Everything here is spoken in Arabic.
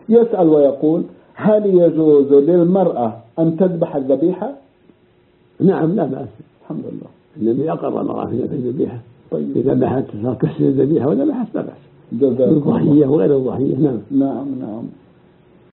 يسأل ويقول: هل يجوز للمرأة أن تذبح الذبيحة؟ نعم لا بأس، الحمد لله. النبي أقر المرأة في الذبيحة. طيب. إذا ذبحت كسر الذبيحة وذبحت لا بأس، بالضحية وغير الضحية. نعم. نعم.